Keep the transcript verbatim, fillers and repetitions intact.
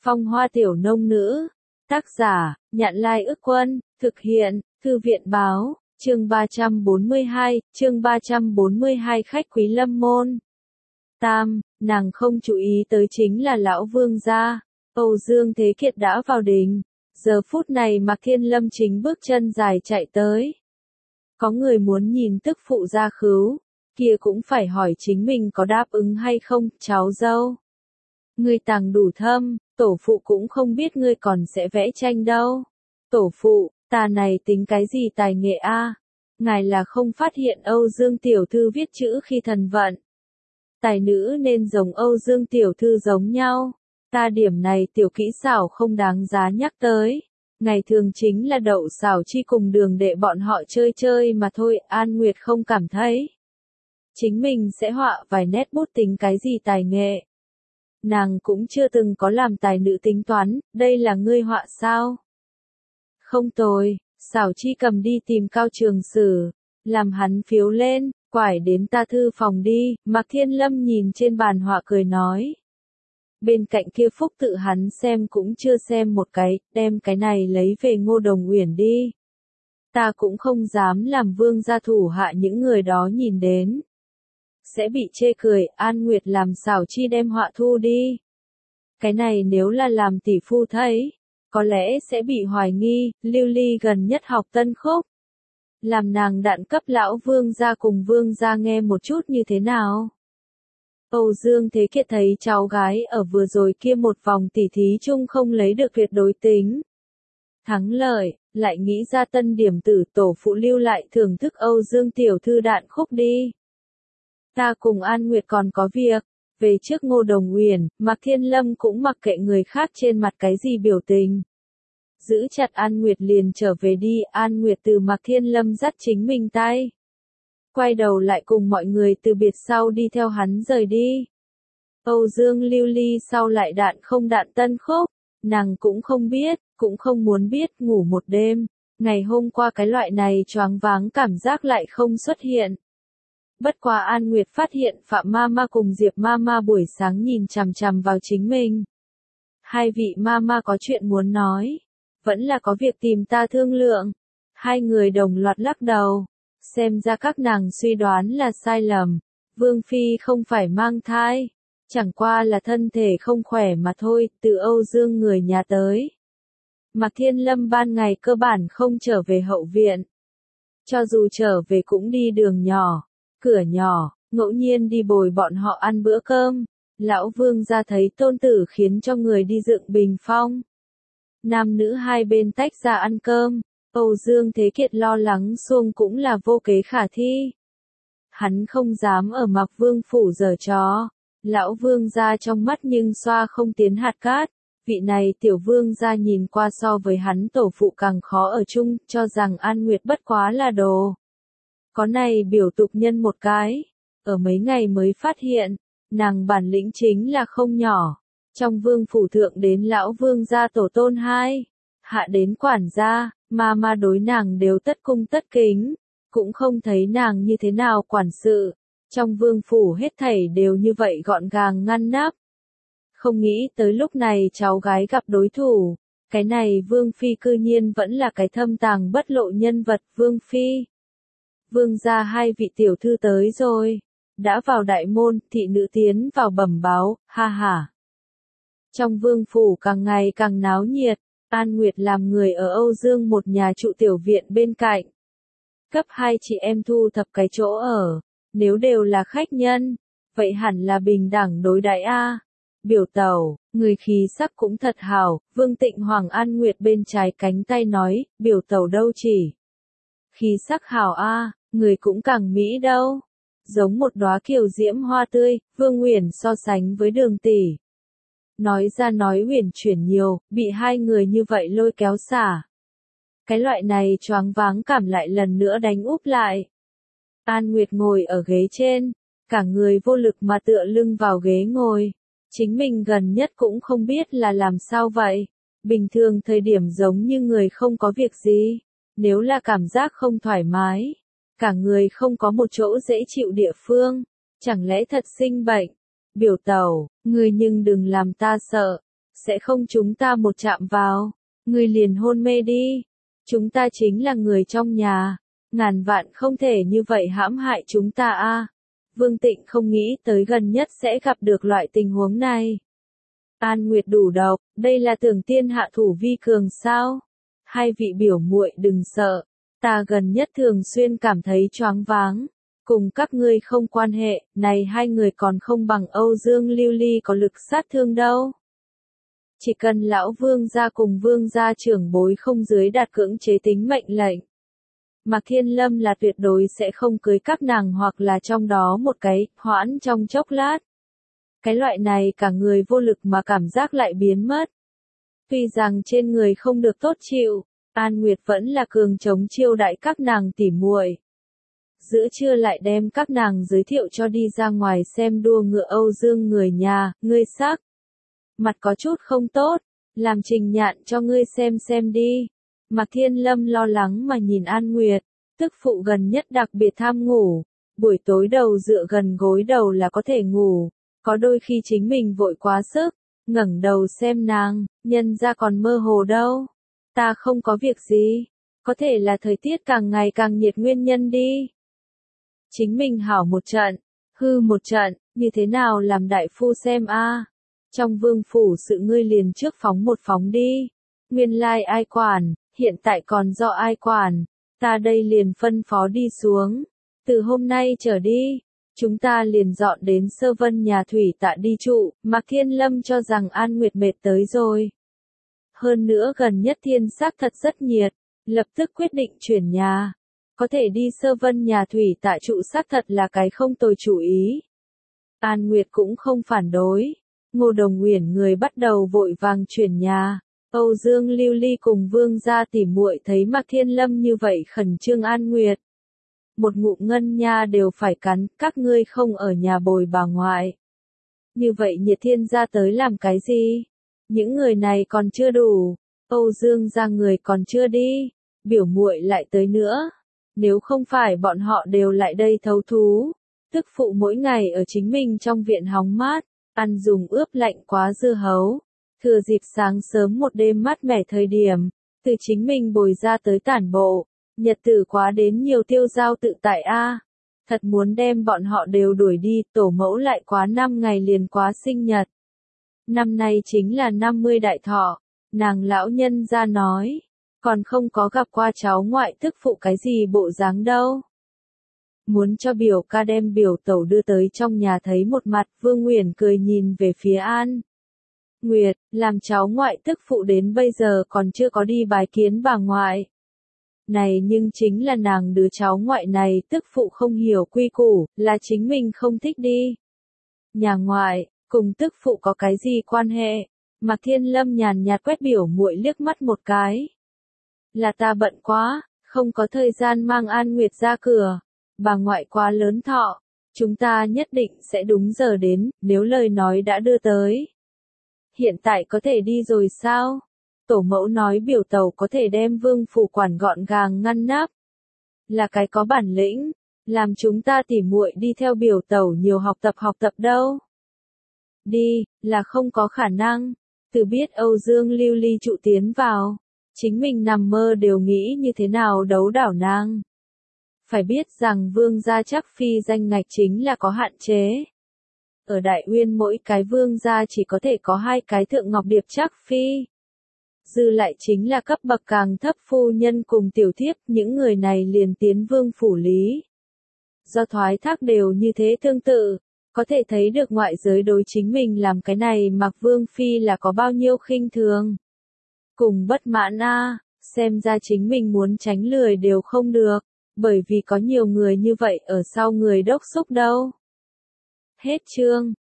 Phong hoa tiểu nông nữ. Tác giả, Nhạn Lai Ức Quân, thực hiện, Thư viện Báo, chương ba trăm bốn mươi hai, chương ba trăm bốn mươi hai khách quý lâm môn. Tam, nàng không chú ý tới chính là lão vương gia. Âu Dương Thế Kiệt đã vào đình. Giờ phút này Mạc Thiên Lâm chính bước chân dài chạy tới. Có người muốn nhìn tức phụ gia khứu, kia cũng phải hỏi chính mình có đáp ứng hay không, cháu dâu. Ngươi tàng đủ thâm, tổ phụ cũng không biết ngươi còn sẽ vẽ tranh đâu. Tổ phụ, ta này tính cái gì tài nghệ a? Ngài là không phát hiện Âu Dương tiểu thư viết chữ khi thần vận. Tài nữ nên giống Âu Dương tiểu thư giống nhau. Ta điểm này tiểu kỹ xảo không đáng giá nhắc tới. Ngày thường chính là đậu xảo chi cùng đường để bọn họ chơi chơi mà thôi, An Nguyệt không cảm thấy. Chính mình sẽ họa vài nét bút tính cái gì tài nghệ. Nàng cũng chưa từng có làm tài nữ tính toán, đây là ngươi họa sao? Không tồi, xảo chi cầm đi tìm Cao Trường Sử, làm hắn phiếu lên, quải đến ta thư phòng đi, Mạc Thiên Lâm nhìn trên bàn họa cười nói. Bên cạnh kia Phúc tự hắn xem cũng chưa xem một cái, đem cái này lấy về Ngô Đồng Uyển đi. Ta cũng không dám làm vương gia thủ hạ những người đó nhìn đến. Sẽ bị chê cười, An Nguyệt làm xảo chi đem họa thu đi. Cái này nếu là làm tỷ phu thấy, có lẽ sẽ bị hoài nghi, Lưu Ly gần nhất học tân khúc. Làm nàng đạn cấp lão vương gia cùng vương gia nghe một chút như thế nào. Âu Dương Thế Kiệt thấy cháu gái ở vừa rồi kia một vòng tỉ thí chung không lấy được tuyệt đối tính. Thắng lợi, lại nghĩ ra tân điểm tử tổ phụ lưu lại thưởng thức Âu Dương tiểu thư đạn khúc đi. Ta cùng An Nguyệt còn có việc, về trước Ngô Đồng Uyển, Mạc Thiên Lâm cũng mặc kệ người khác trên mặt cái gì biểu tình. Giữ chặt An Nguyệt liền trở về đi, An Nguyệt từ Mạc Thiên Lâm dắt chính mình tay. Quay đầu lại cùng mọi người từ biệt sau đi theo hắn rời đi. Âu Dương Lưu Ly sau lại đạn không đạn tân khúc, nàng cũng không biết, cũng không muốn biết, ngủ một đêm. Ngày hôm qua cái loại này choáng váng cảm giác lại không xuất hiện. Bất quá An Nguyệt phát hiện Phạm Mama cùng Diệp Mama buổi sáng nhìn chằm chằm vào chính mình. Hai vị Mama có chuyện muốn nói, vẫn là có việc tìm ta thương lượng. Hai người đồng loạt lắc đầu. Xem ra các nàng suy đoán là sai lầm, Vương Phi không phải mang thai, chẳng qua là thân thể không khỏe mà thôi, từ Âu Dương người nhà tới. Mạc Thiên Lâm ban ngày cơ bản không trở về hậu viện. Cho dù trở về cũng đi đường nhỏ, cửa nhỏ, ngẫu nhiên đi bồi bọn họ ăn bữa cơm. Lão Vương ra thấy tôn tử khiến cho người đi dựng bình phong. Nam nữ hai bên tách ra ăn cơm. Âu Dương Thế Kiệt lo lắng xuông cũng là vô kế khả thi. Hắn không dám ở Mạc Vương phủ giở trò. Lão Vương gia trong mắt nhưng xoa không tiến hạt cát. Vị này tiểu vương gia nhìn qua so với hắn tổ phụ càng khó ở chung, cho rằng An Nguyệt bất quá là đồ. Có này biểu tục nhân một cái. Ở mấy ngày mới phát hiện, nàng bản lĩnh chính là không nhỏ. Trong vương phủ thượng đến lão vương gia tổ tôn hai. Hạ đến quản gia, mà mà đối nàng đều tất cung tất kính, cũng không thấy nàng như thế nào quản sự. Trong vương phủ hết thảy đều như vậy gọn gàng ngăn nắp. Không nghĩ tới lúc này cháu gái gặp đối thủ, cái này Vương Phi cư nhiên vẫn là cái thâm tàng bất lộ nhân vật Vương Phi. Vương gia hai vị tiểu thư tới rồi, đã vào đại môn, thị nữ tiến vào bẩm báo, ha ha. Trong vương phủ càng ngày càng náo nhiệt. An Nguyệt làm người ở Âu Dương một nhà trụ tiểu viện bên cạnh. Cấp hai chị em thu thập cái chỗ ở, nếu đều là khách nhân, vậy hẳn là bình đẳng đối đãi a. Biểu tẩu, người khí sắc cũng thật hảo, Vương Tịnh Hoàng An Nguyệt bên trái cánh tay nói, biểu tẩu đâu chỉ. Khí sắc hảo a, người cũng càng mỹ đâu. Giống một đóa kiều diễm hoa tươi, Vương Uyển so sánh với Đường tỷ. Nói ra nói uyển chuyển nhiều, bị hai người như vậy lôi kéo xả. Cái loại này choáng váng cảm lại lần nữa đánh úp lại. An Nguyệt ngồi ở ghế trên, cả người vô lực mà tựa lưng vào ghế ngồi. Chính mình gần nhất cũng không biết là làm sao vậy. Bình thường thời điểm giống như người không có việc gì. Nếu là cảm giác không thoải mái, cả người không có một chỗ dễ chịu địa phương, chẳng lẽ thật sinh bệnh. Biểu tẩu, ngươi nhưng đừng làm ta sợ. sẽ không chúng ta một chạm vào, ngươi liền hôn mê đi. Chúng ta chính là người trong nhà, ngàn vạn không thể như vậy hãm hại chúng ta a. Vương Tịnh không nghĩ tới gần nhất sẽ gặp được loại tình huống này. An Nguyệt đủ độc, đây là tưởng tiên hạ thủ vi cường sao? Hai vị biểu muội đừng sợ, ta gần nhất thường xuyên cảm thấy choáng váng. Cùng các ngươi không quan hệ, này hai người còn không bằng Âu Dương Lưu Ly có lực sát thương đâu. Chỉ cần lão vương gia cùng vương gia trưởng bối không dưới đạt cưỡng chế tính mệnh lệnh. Mạc Thiên Lâm là tuyệt đối sẽ không cưới các nàng hoặc là trong đó một cái, hoãn trong chốc lát. Cái loại này cả người vô lực mà cảm giác lại biến mất. Tuy rằng trên người không được tốt chịu, An Nguyệt vẫn là cường chống chiêu đãi các nàng tỉ muội. Giữa trưa lại đem các nàng giới thiệu cho đi ra ngoài xem đua ngựa Âu Dương người nhà, ngươi sắc. Mặt có chút không tốt, làm Trình Nhạn cho ngươi xem xem đi. Mạc Thiên Lâm lo lắng mà nhìn An Nguyệt, tức phụ gần nhất đặc biệt tham ngủ, buổi tối đầu dựa gần gối đầu là có thể ngủ, có đôi khi chính mình vội quá sức, ngẩng đầu xem nàng, nhân ra còn mơ hồ đâu. Ta không có việc gì, có thể là thời tiết càng ngày càng nhiệt nguyên nhân đi. Chính mình hảo một trận, hư một trận, như thế nào làm đại phu xem a? Trong vương phủ sự ngươi liền trước phóng một phóng đi. Nguyên lai ai quản, hiện tại còn do ai quản, ta đây liền phân phó đi xuống. Từ hôm nay trở đi, chúng ta liền dọn đến Sơ Vân nhà thủy tạ đi trụ. Mạc Thiên Lâm cho rằng An Nguyệt mệt tới rồi. Hơn nữa gần nhất thiên sắc thật rất nhiệt, lập tức quyết định chuyển nhà. Có thể đi Sơ Vân nhà thủy tạ trụ xác thật là cái không tồi chủ ý. An Nguyệt cũng không phản đối. Ngô Đồng Uyển người bắt đầu vội vàng chuyển nhà. Âu Dương Lưu Ly cùng Vương gia tỉ muội thấy Mạc Thiên Lâm như vậy khẩn trương An Nguyệt. Một ngụm ngân nha đều phải cắn, các ngươi không ở nhà bồi bà ngoại. Như vậy Nhiệt Thiên gia tới làm cái gì? Những người này còn chưa đủ, Âu Dương gia người còn chưa đi, biểu muội lại tới nữa. Nếu không phải bọn họ đều lại đây thấu thú, tức phụ mỗi ngày ở chính mình trong viện hóng mát, ăn dùng ướp lạnh quá dưa hấu. Thừa dịp sáng sớm một đêm mát mẻ thời điểm, từ chính mình bồi ra tới tản bộ, nhật tử quá đến nhiều tiêu giao tự tại a. Thật muốn đem bọn họ đều đuổi đi, tổ mẫu lại quá năm ngày liền quá sinh nhật. Năm nay chính là năm mươi đại thọ, nàng lão nhân ra nói, còn không có gặp qua cháu ngoại tức phụ cái gì bộ dáng đâu. Muốn cho biểu ca đem biểu tẩu đưa tới trong nhà thấy một mặt, Vương Uyển cười nhìn về phía An Nguyệt, làm cháu ngoại tức phụ đến bây giờ còn chưa có đi bái kiến bà ngoại. Này nhưng chính là nàng đứa cháu ngoại này tức phụ không hiểu quy củ, là chính mình không thích đi. Nhà ngoại, cùng tức phụ có cái gì quan hệ? Mạc Thiên Lâm nhàn nhạt quét biểu muội liếc mắt một cái. Là ta bận quá, không có thời gian mang An Nguyệt ra cửa. Bà ngoại quá lớn thọ, chúng ta nhất định sẽ đúng giờ đến, nếu lời nói đã đưa tới. Hiện tại có thể đi rồi sao? Tổ mẫu nói biểu tẩu có thể đem vương phủ quản gọn gàng ngăn nắp. Là cái có bản lĩnh, làm chúng ta tỉ muội đi theo biểu tẩu nhiều học tập học tập đâu. Đi, là không có khả năng. Từ biết Âu Dương Lưu Ly trụ tiến vào, chính mình nằm mơ đều nghĩ như thế nào đấu đảo nàng. Phải biết rằng vương gia chắc phi danh ngạch chính là có hạn chế. Ở Đại Uyên mỗi cái vương gia chỉ có thể có hai cái thượng ngọc điệp chắc phi. Dư lại chính là cấp bậc càng thấp phu nhân cùng tiểu thiếp, những người này liền tiến vương phủ lý. Do thoái thác đều như thế tương tự, có thể thấy được ngoại giới đối chính mình làm cái này mặc vương phi là có bao nhiêu khinh thường. Cùng bất mãn a, xem ra chính mình muốn tránh lười đều không được, bởi vì có nhiều người như vậy ở sau người đốc xúc đâu. Hết chương.